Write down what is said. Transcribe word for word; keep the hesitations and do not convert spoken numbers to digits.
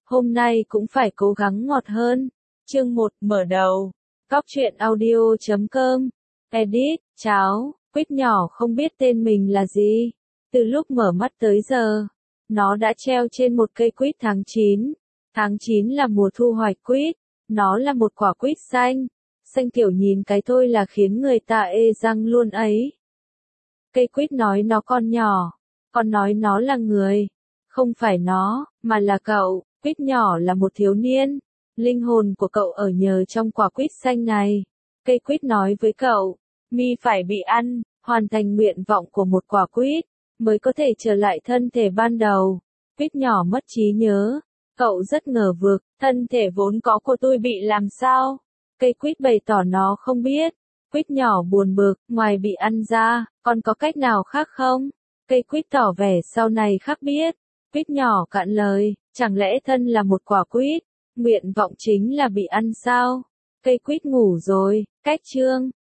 hôm nay cũng phải cố gắng ngọt hơn. Chương một, mở đầu. Cóc truyện audio chấm com. Edit, cháo, quýt nhỏ không biết tên mình là gì. Từ lúc mở mắt tới giờ, nó đã treo trên một cây quýt tháng chín. Tháng chín là mùa thu hoạch quýt. Nó là một quả quýt xanh. Xanh kiểu nhìn cái thôi là khiến người ta ê răng luôn ấy. Cây quýt nói nó con nhỏ. Con nói nó là người. Không phải nó, mà là cậu. Quýt nhỏ là một thiếu niên. Linh hồn của cậu ở nhờ trong quả quýt xanh này. Cây quýt nói với cậu, mi phải bị ăn, hoàn thành nguyện vọng của một quả quýt, mới có thể trở lại thân thể ban đầu. Quýt nhỏ mất trí nhớ. Cậu rất ngờ vực, thân thể vốn có của tôi bị làm sao? Cây quýt bày tỏ nó không biết. Quýt nhỏ buồn bực, ngoài bị ăn ra, còn có cách nào khác không? Cây quýt tỏ vẻ sau này khác biết. Quýt nhỏ cạn lời, chẳng lẽ thân là một quả quýt? Nguyện vọng chính là bị ăn sao? Cây quýt ngủ rồi, cách chương.